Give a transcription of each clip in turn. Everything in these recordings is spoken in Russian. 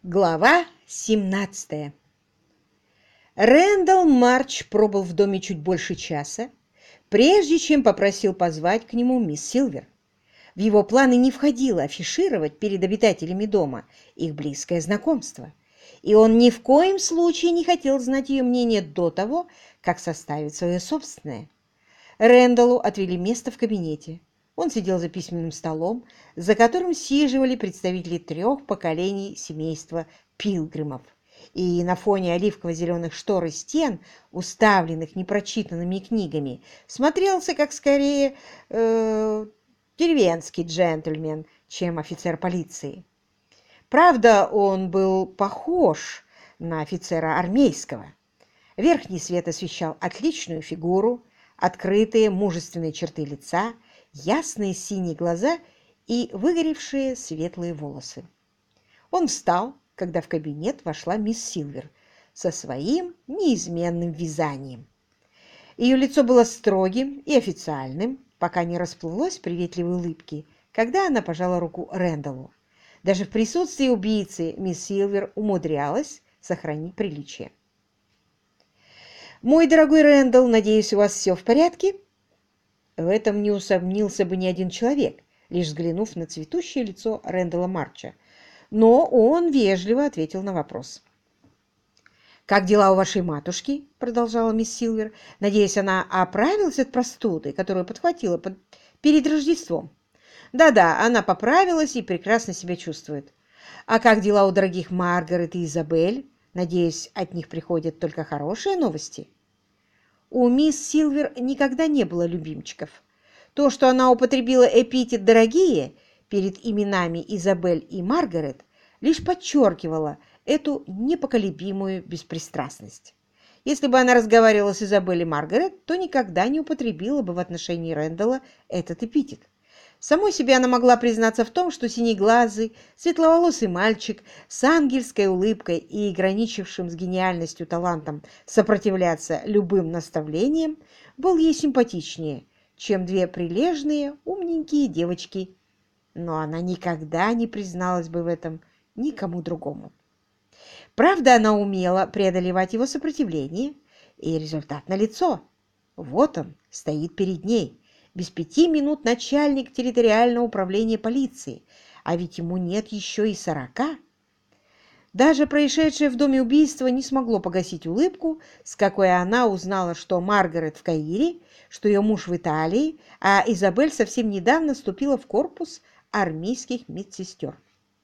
Глава 17. Рэндалл Марч пробыл в доме чуть больше часа, прежде чем попросил позвать к нему мисс Силвер. В его планы не входило афишировать перед обитателями дома их близкое знакомство, и он ни в коем случае не хотел знать ее мнение до того, как составить свое собственное. Рэндаллу отвели место в кабинете. Он сидел за письменным столом, за которым сиживали представители 3 поколений семейства Пилгримов. И на фоне оливково-зеленых штор и стен, уставленных непрочитанными книгами, смотрелся как скорее деревенский джентльмен, чем офицер полиции. Правда, он был похож на офицера армейского. Верхний свет освещал отличную фигуру, открытые мужественные черты лица, ясные синие глаза и выгоревшие светлые волосы. Он встал, когда в кабинет вошла мисс Силвер со своим неизменным вязанием. Ее лицо было строгим и официальным, пока не расплылось в приветливой улыбке, когда она пожала руку Рэндаллу. Даже в присутствии убийцы мисс Силвер умудрялась сохранить приличие. «Мой дорогой Рэндалл, надеюсь, у вас все в порядке?» В этом не усомнился бы ни один человек, лишь взглянув на цветущее лицо Рэндалла Марча. Но он вежливо ответил на вопрос. «Как дела у вашей матушки?» — продолжала мисс Силвер. «Надеюсь, она оправилась от простуды, которую подхватила перед Рождеством?» «Да-да, она поправилась и прекрасно себя чувствует. А как дела у дорогих Маргарет и Изабель? Надеюсь, от них приходят только хорошие новости?» У мисс Силвер никогда не было любимчиков. То, что она употребила эпитет «дорогие» перед именами Изабель и Маргарет, лишь подчеркивало эту непоколебимую беспристрастность. Если бы она разговаривала с Изабель и Маргарет, то никогда не употребила бы в отношении Рэндалла этот эпитет. Самой себе она могла признаться в том, что синеглазый, светловолосый мальчик с ангельской улыбкой и граничившим с гениальностью талантом сопротивляться любым наставлениям был ей симпатичнее, чем 2 прилежные, умненькие девочки. Но она никогда не призналась бы в этом никому другому. Правда, она умела преодолевать его сопротивление, и результат налицо. Вот он стоит перед ней. Без 5 минут начальник территориального управления полиции, а ведь ему нет еще и 40. Даже происшедшее в доме убийство не смогло погасить улыбку, с какой она узнала, что Маргарет в Каире, что ее муж в Италии, а Изабель совсем недавно вступила в корпус армейских медсестер.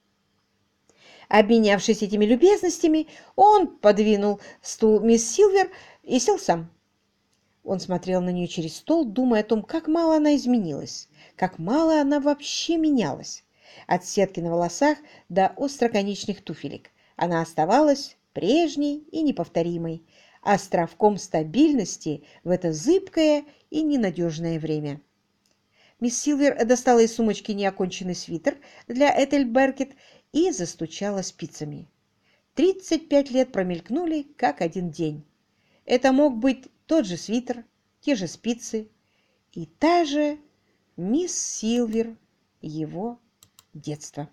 Обменявшись этими любезностями, он подвинул стул мисс Силвер и сел сам. Он смотрел на нее через стол, думая о том, как мало она изменилась, как мало она вообще менялась. От сетки на волосах до остроконечных туфелек она оставалась прежней и неповторимой, островком стабильности в это зыбкое и ненадежное время. Мисс Силвер достала из сумочки неоконченный свитер для Этель Беркет и застучала спицами. 35 лет промелькнули, как один день. Это мог быть тот же свитер, те же спицы и та же мисс Силвер его детства.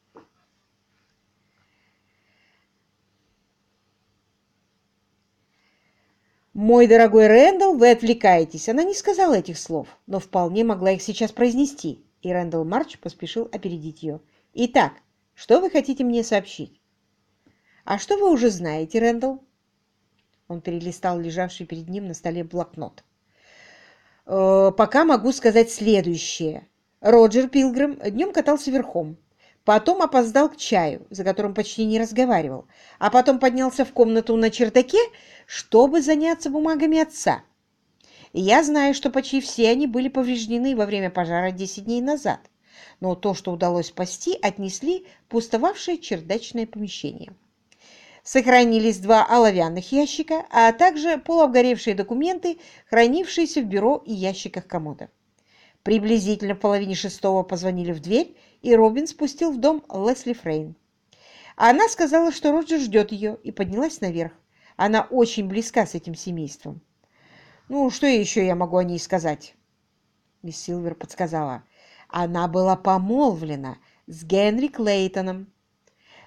«Мой дорогой Рэндалл, вы отвлекаетесь». Она не сказала этих слов, но вполне могла их сейчас произнести, и Рэндалл Марч поспешил опередить ее. «Итак, что вы хотите мне сообщить?» «А что вы уже знаете, Рэндалл?» Он перелистал лежавший перед ним на столе блокнот. «Пока могу сказать следующее. Роджер Пилгрим днем катался верхом, потом опоздал к чаю, за которым почти не разговаривал, а потом поднялся в комнату на чердаке, чтобы заняться бумагами отца. И я знаю, что почти все они были повреждены во время пожара 10 дней назад, но то, что удалось спасти, отнесли в пустовавшее чердачное помещение. Сохранились 2 оловянных ящика, а также полуобгоревшие документы, хранившиеся в бюро и ящиках комода. Приблизительно в половине 6-го позвонили в дверь, и Робин спустил в дом Лесли Фрейн. Она сказала, что Роджер ждет ее, и поднялась наверх. Она очень близка с этим семейством. «Ну, что еще я могу о ней сказать?» Мисс Силвер подсказала. «Она была помолвлена с Генри Клейтоном.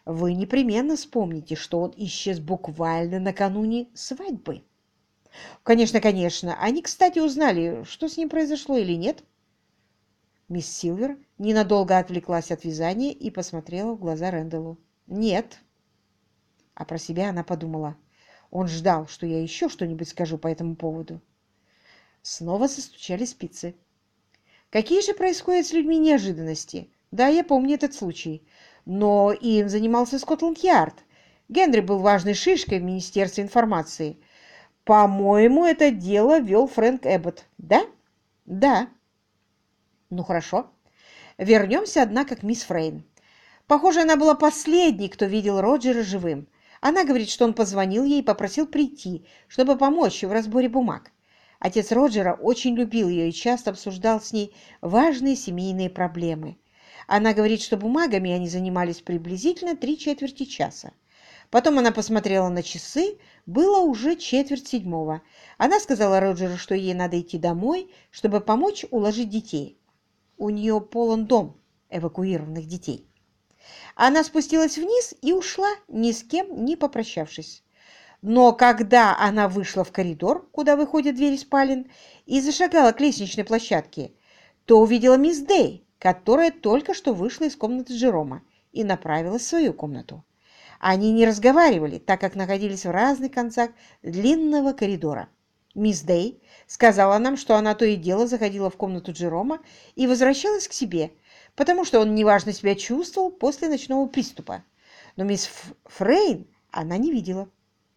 вы непременно вспомните, что он исчез буквально накануне свадьбы. Конечно, конечно. Они, кстати, узнали, что с ним произошло или нет. Мисс Силвер ненадолго отвлеклась от вязания и посмотрела в глаза Рэндаллу. Нет. А про себя она подумала. Он ждал, что я еще что-нибудь скажу по этому поводу. Снова застучали спицы. Какие же происходят с людьми неожиданности? Да, я помню этот случай. Но им занимался Скотланд-Ярд. Генри был важной шишкой в Министерстве информации. По-моему, это дело вел Фрэнк Эббот. Да? Да. Ну, хорошо. Вернемся, однако, к мисс Фрейн. Похоже, она была последней, кто видел Роджера живым. Она говорит, что он позвонил ей и попросил прийти, чтобы помочь в разборе бумаг. Отец Роджера очень любил ее и часто обсуждал с ней важные семейные проблемы. Она говорит, что бумагами они занимались приблизительно 3/4 часа. Потом она посмотрела на часы, было уже 6:45. Она сказала Роджеру, что ей надо идти домой, чтобы помочь уложить детей. У нее полон дом эвакуированных детей. Она спустилась вниз и ушла, ни с кем не попрощавшись. Но когда она вышла в коридор, куда выходят двери спален, и зашагала к лестничной площадке, то увидела мисс Дэй, которая только что вышла из комнаты Джерома и направилась в свою комнату. Они не разговаривали, так как находились в разных концах длинного коридора. Мисс Дэй сказала нам, что она то и дело заходила в комнату Джерома и возвращалась к себе, потому что он неважно себя чувствовал после ночного приступа. Но мисс Фрейн она не видела.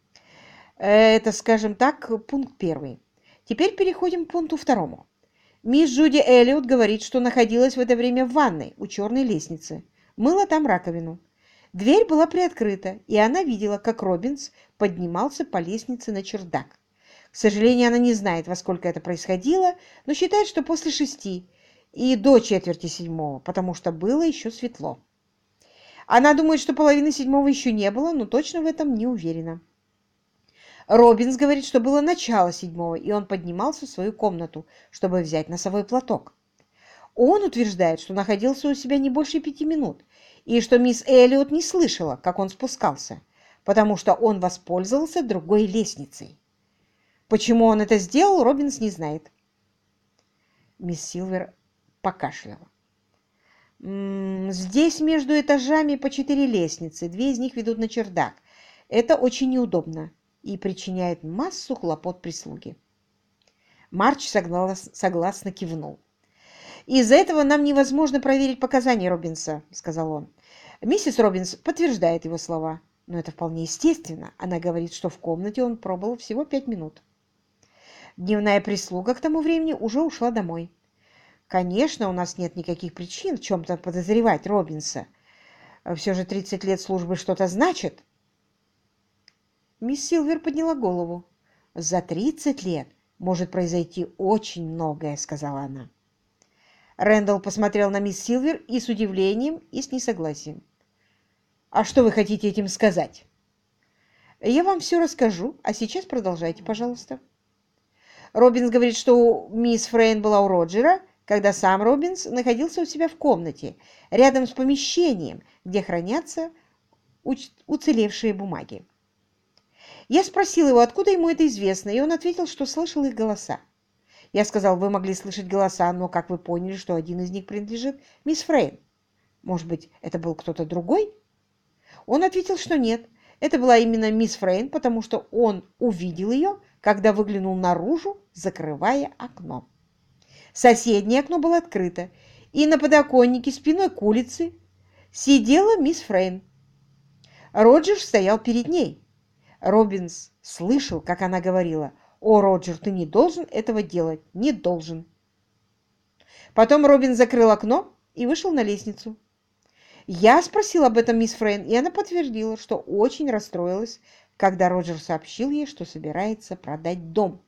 Это, скажем так, пункт первый. Теперь переходим к пункту второму. Мисс Джуди Эллиот говорит, что находилась в это время в ванной у черной лестницы. Мыла там раковину. Дверь была приоткрыта, и она видела, как Робинс поднимался по лестнице на чердак. К сожалению, она не знает, во сколько это происходило, но считает, что после 6 и до 6:45, потому что было еще светло. Она думает, что половины 7 еще не было, но точно в этом не уверена. Робинс говорит, что было начало 7, и он поднимался в свою комнату, чтобы взять носовой платок. Он утверждает, что находился у себя не больше 5 минут, и что мисс Эллиот не слышала, как он спускался, потому что он воспользовался другой лестницей. Почему он это сделал, Робинс не знает. Мисс Силвер покашляла. Здесь между этажами по 4 лестницы, 2 из них ведут на чердак. Это очень неудобно и причиняет массу хлопот прислуги. Марч согласно кивнул. «Из-за этого нам невозможно проверить показания Робинса», — сказал он. Миссис Робинс подтверждает его слова, но это вполне естественно. Она говорит, что в комнате он пробыл всего 5 минут. Дневная прислуга к тому времени уже ушла домой. Конечно, у нас нет никаких причин в чем-то подозревать Робинса. Все же 30 лет службы что-то значит. Мисс Силвер подняла голову. «За 30 лет может произойти очень многое», — сказала она. Рэндалл посмотрел на мисс Силвер и с удивлением, и с несогласием. «А что вы хотите этим сказать?» «Я вам все расскажу, а сейчас продолжайте, пожалуйста». Робинс говорит, что мисс Фрейн была у Роджера, когда сам Робинс находился у себя в комнате, рядом с помещением, где хранятся уцелевшие бумаги. Я спросил его, откуда ему это известно, и он ответил, что слышал их голоса. Я сказал, вы могли слышать голоса, но как вы поняли, что один из них принадлежит мисс Фрейн? Может быть, это был кто-то другой? Он ответил, что нет. Это была именно мисс Фрейн, потому что он увидел ее, когда выглянул наружу, закрывая окно. Соседнее окно было открыто, и на подоконнике спиной к улице сидела мисс Фрейн. Роджер стоял перед ней. Робинс слышал, как она говорила: «О, Роджер, ты не должен этого делать, не должен». Потом Робин закрыл окно и вышел на лестницу. Я спросил об этом мисс Фрейн, и она подтвердила, что очень расстроилась, когда Роджер сообщил ей, что собирается продать дом.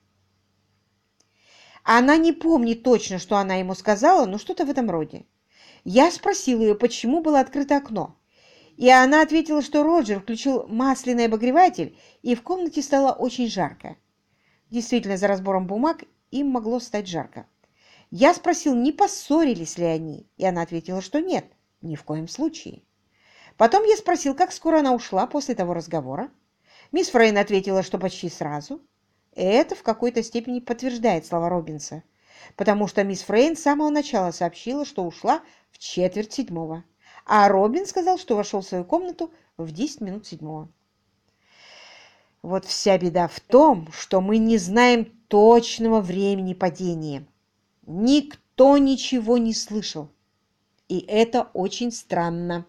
Она не помнит точно, что она ему сказала, но что-то в этом роде. Я спросил ее, почему было открыто окно, и она ответила, что Роджер включил масляный обогреватель, и в комнате стало очень жарко. Действительно, за разбором бумаг им могло стать жарко. Я спросил, не поссорились ли они, и она ответила, что нет, ни в коем случае. Потом я спросил, как скоро она ушла после того разговора. Мисс Фрейн ответила, что почти сразу. Это в какой-то степени подтверждает слова Робинса, потому что мисс Фрейн с самого начала сообщила, что ушла в 6:45, а Робин сказал, что вошел в свою комнату в 10 минут 7. Вот вся беда в том, что мы не знаем точного времени падения. Никто ничего не слышал, и это очень странно.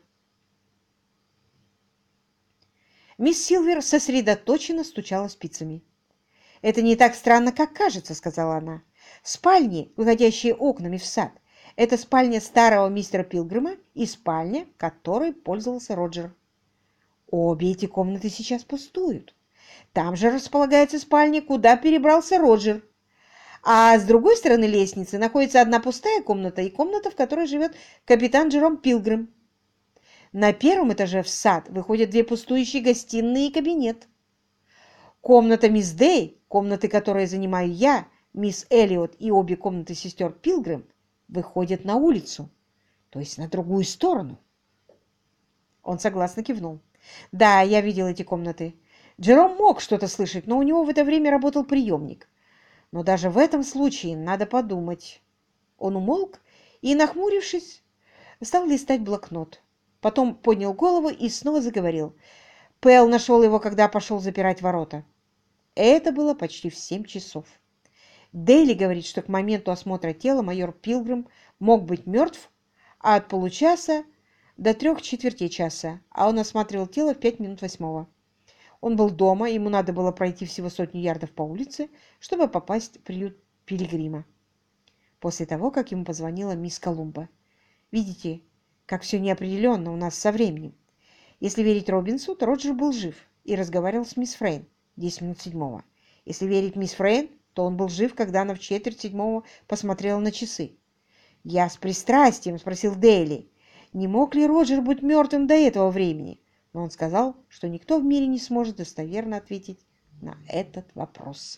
Мисс Силвер сосредоточенно стучала спицами. «Это не так странно, как кажется», — сказала она. «Спальни, выходящие окнами в сад, это спальня старого мистера Пилгрима и спальня, которой пользовался Роджер. Обе эти комнаты сейчас пустуют. Там же располагается спальня, куда перебрался Роджер. А с другой стороны лестницы находится одна пустая комната и комната, в которой живет капитан Джером Пилгрим. На первом этаже в сад выходят две пустующие гостиные и кабинет. Комната мисс Дэй, комнаты, которые занимаю я, мисс Эллиот и обе комнаты сестер Пилгрим, выходят на улицу, то есть на другую сторону». Он согласно кивнул. «Да, я видел эти комнаты. Джером мог что-то слышать, но у него в это время работал приемник. Но даже в этом случае надо подумать». Он умолк и, нахмурившись, стал листать блокнот. Потом поднял голову и снова заговорил. Пэл нашел его, когда пошел запирать ворота. Это было почти в 7 часов. Дейли говорит, что к моменту осмотра тела майор Пилгрим мог быть мертв от получаса до 3/4 часа, а он осматривал тело в 5 минут 8. Он был дома, ему надо было пройти всего 100 ярдов по улице, чтобы попасть в приют Пилигрима. После того, как ему позвонила мисс Колумба. Видите, как все неопределенно у нас со временем. Если верить Робинсу, то Роджер был жив и разговаривал с мисс Фрейн 10 минут 7. Если верить мисс Фрейн, то он был жив, когда она в 6:45 посмотрела на часы. Я с пристрастием спросил Дейли, не мог ли Роджер быть мертвым до этого времени, но он сказал, что никто в мире не сможет достоверно ответить на этот вопрос.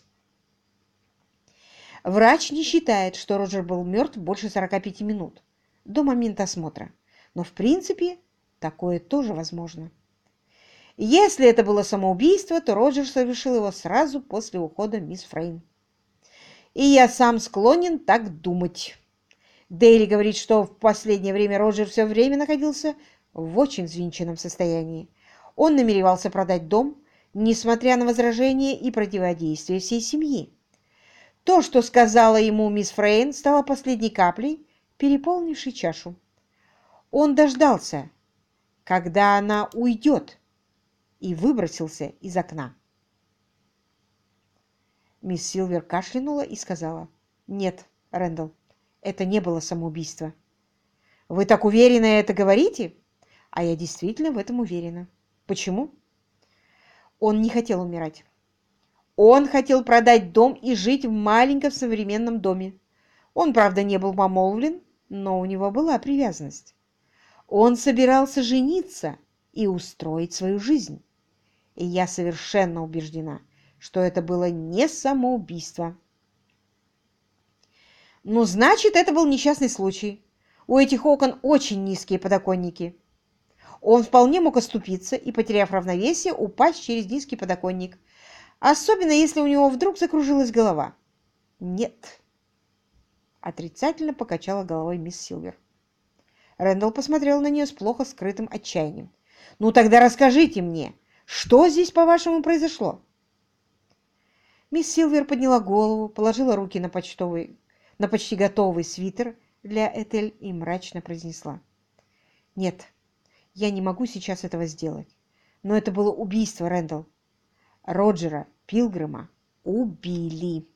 Врач не считает, что Роджер был мертв больше 45 минут до момента осмотра, но в принципе такое тоже возможно. Если это было самоубийство, то Роджер совершил его сразу после ухода мисс Фрейн. И я сам склонен так думать. Дейли говорит, что в последнее время Роджер все время находился в очень взвинченном состоянии. Он намеревался продать дом, несмотря на возражения и противодействие всей семьи. То, что сказала ему мисс Фрейн, стало последней каплей, переполнившей чашу. Он дождался, когда она уйдет, и выбросился из окна. Мисс Силвер кашлянула и сказала: «Нет, Рэндалл, это не было самоубийство». «Вы так уверенно это говорите?» «А я действительно в этом уверена». «Почему?» «Он не хотел умирать. Он хотел продать дом и жить в маленьком современном доме. Он, правда, не был помолвлен, но у него была привязанность. Он собирался жениться и устроить свою жизнь. И я совершенно убеждена, что это было не самоубийство». «Ну, значит, это был несчастный случай. У этих окон очень низкие подоконники. Он вполне мог оступиться и, потеряв равновесие, упасть через низкий подоконник, особенно если у него вдруг закружилась голова». «Нет», — отрицательно покачала головой мисс Силвер. Рэндалл посмотрел на нее с плохо скрытым отчаянием. «Ну, тогда расскажите мне, что здесь, по-вашему, произошло?» Мисс Силвер подняла голову, положила руки на почти готовый свитер для Этель и мрачно произнесла: «Нет, я не могу сейчас этого сделать. Но это было убийство, Рэндалл. Роджера Пилгрима убили».